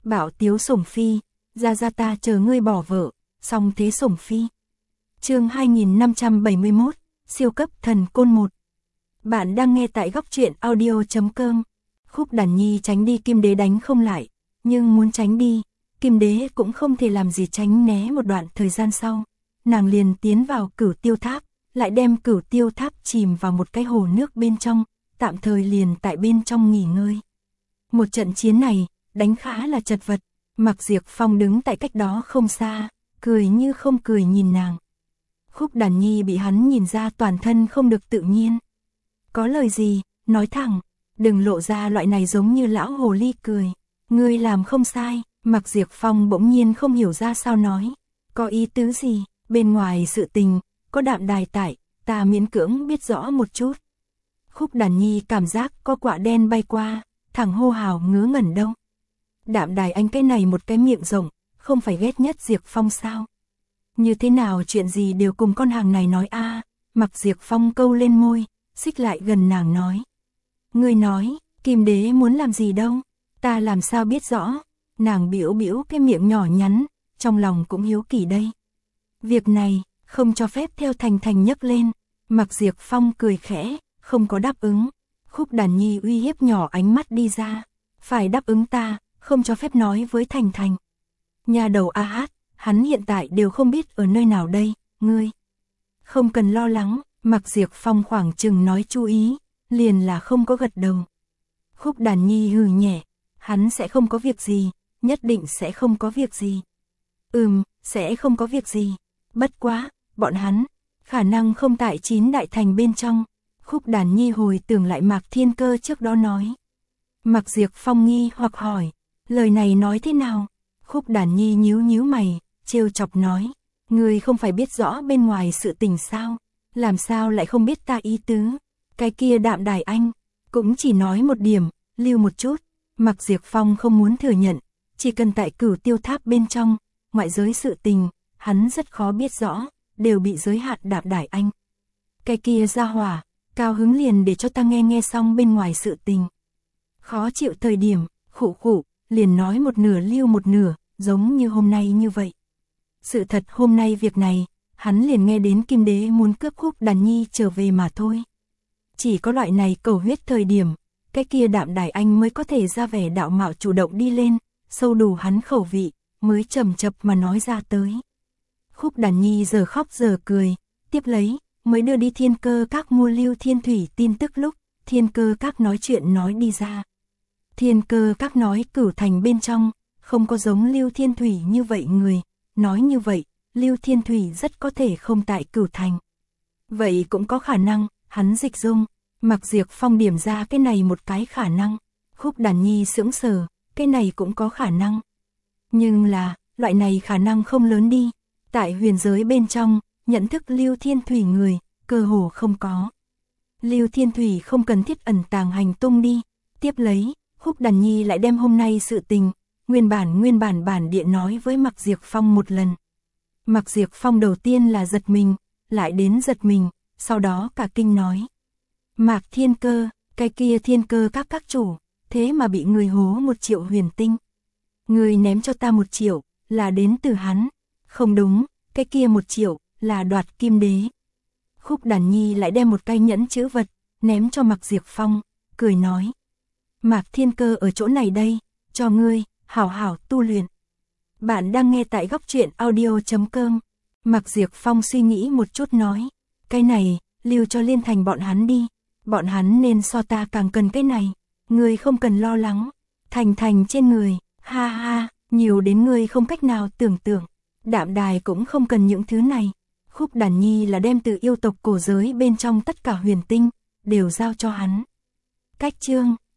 Bạo tiếu sủng phi, ra ta chờ ngươi bỏ vợ, song thế sủng phi. Chương 2571, siêu cấp thần côn 1. Bạn đang nghe tại góc truyện audio.com. Khúc Đàn Nhi tránh đi Kim Đế đánh không lại, nhưng muốn tránh đi, Kim Đế cũng không thể làm gì tránh né. Một đoạn thời gian sau, nàng liền tiến vào Cửu Tiêu Tháp, lại đem Cửu Tiêu Tháp chìm vào một cái hồ nước bên trong, tạm thời liền tại bên trong nghỉ ngơi. Một trận chiến này, đánh khá là chật vật, Mạc Diệp Phong đứng tại cách đó không xa, cười như không cười nhìn nàng. Khúc Đàn Nhi bị hắn nhìn ra toàn thân không được tự nhiên. Có lời gì, nói thẳng, đừng lộ ra loại này giống như lão hồ ly cười. Ngươi làm không sai. Mạc Diệp Phong bỗng nhiên không hiểu ra sao nói. Có ý tứ gì, bên ngoài sự tình, có Đạm Đài tại, ta miễn cưỡng biết rõ một chút. Khúc Đàn Nhi cảm giác có quả đen bay qua, thẳng hô hào ngớ ngẩn đâu. Đạm Đài anh cái này một cái miệng rộng, không phải ghét nhất Diệp Phong sao? Như thế nào chuyện gì đều cùng con hàng này nói a? Mạc Diệp Phong câu lên môi, xích lại gần nàng nói. Ngươi nói, Kim Đế muốn làm gì đâu, ta làm sao biết rõ. Nàng bĩu bĩu cái miệng nhỏ nhắn, trong lòng cũng hiếu kỳ đây. Việc này, không cho phép theo Thành Thành nhấc lên. Mạc Diệp Phong cười khẽ, không có đáp ứng. Khúc Đàn Nhi uy hiếp nhỏ ánh mắt đi ra. Phải đáp ứng ta, không cho phép nói với Thành Thành. Nhà đầu a hát, hắn hiện tại đều không biết ở nơi nào đây, ngươi. Không cần lo lắng, Mạc Diệp Phong khoảng chừng nói chú ý, liền là không có gật đầu. Khúc Đàn Nhi hừ nhẹ, hắn sẽ không có việc gì, nhất định sẽ không có việc gì. Sẽ không có việc gì. Bất quá, bọn hắn, khả năng không tại 9 đại thành bên trong. Khúc Đàn Nhi hồi tưởng lại Mạc Thiên Cơ trước đó nói. Mạc Diệp Phong nghi hoặc hỏi, lời này nói thế nào? Khúc Đàn Nhi nhíu mày, trêu chọc nói, ngươi không phải biết rõ bên ngoài sự tình sao? Làm sao lại không biết ta ý tứ? Cái kia Đạm Đài anh, cũng chỉ nói một điểm, lưu một chút. Mạc Diệp Phong không muốn thừa nhận, chỉ cần tại Cửu Tiêu Tháp bên trong, ngoại giới sự tình, hắn rất khó biết rõ, đều bị giới hạn Đạm Đài anh. Cái kia ra hỏa, cao hứng liền để cho ta nghe xong bên ngoài sự tình. Khó chịu thời điểm, khụ, liền nói một nửa lưu một nửa, giống như hôm nay như vậy. Sự thật hôm nay việc này, hắn liền nghe đến Kim Đế muốn cướp Khúc Đàn Nhi trở về mà thôi. Chỉ có loại này cầu huyết thời điểm, cái kia Đạm Đài anh mới có thể ra vẻ đạo mạo chủ động đi lên, sâu đủ hắn khẩu vị, mới chậm chập mà nói ra tới. Khúc Đàn Nhi giờ khóc giờ cười, tiếp lấy, mới đưa đi Thiên Cơ Các mua Lưu Thiên Thủy tin tức lúc, Thiên Cơ Các nói chuyện nói đi ra. Thiên Cơ Các nói Cửu Thành bên trong, không có giống Lưu Thiên Thủy như vậy người, nói như vậy, Lưu Thiên Thủy rất có thể không tại Cửu Thành. Vậy cũng có khả năng, hắn dịch dung. Mạc Diệp Phong điểm ra cái này một cái khả năng. Khúc Đàn Nhi sững sờ, cái này cũng có khả năng. Nhưng là, loại này khả năng không lớn đi. Tại huyền giới bên trong, nhận thức Lưu Thiên Thủy người, cơ hồ không có. Lưu Thiên Thủy không cần thiết ẩn tàng hành tung đi. Tiếp lấy, Khúc Đàn Nhi lại đem hôm nay sự tình, nguyên bản bản địa nói với Mạc Diệp Phong một lần. Mạc Diệp Phong đầu tiên là giật mình, lại đến giật mình, sau đó cả kinh nói. Mạc Thiên Cơ, cái kia Thiên Cơ các chủ, thế mà bị người hố 1 triệu huyền tinh. Người ném cho ta 1 triệu, là đến từ hắn. Không đúng, cái kia 1 triệu, là đoạt Kim Đế. Khúc Đàn Nhi lại đem một cái nhẫn chữ vật, ném cho Mạc Diệp Phong, cười nói. Mạc Thiên Cơ ở chỗ này đây, cho ngươi, hảo hảo tu luyện. Bạn đang nghe tại góc truyện audio.com. Mạc Diệp Phong suy nghĩ một chút nói. Cái này, lưu cho Liên Thành bọn hắn đi. Bọn hắn nên so ta càng cần cái này. Ngươi không cần lo lắng. Thành trên người, ha ha, nhiều đến ngươi không cách nào tưởng tượng. Đạm Đài cũng không cần những thứ này. Khúc Đàn Nhi là đem từ yêu tộc cổ giới bên trong tất cả huyền tinh, đều giao cho hắn. Cách chương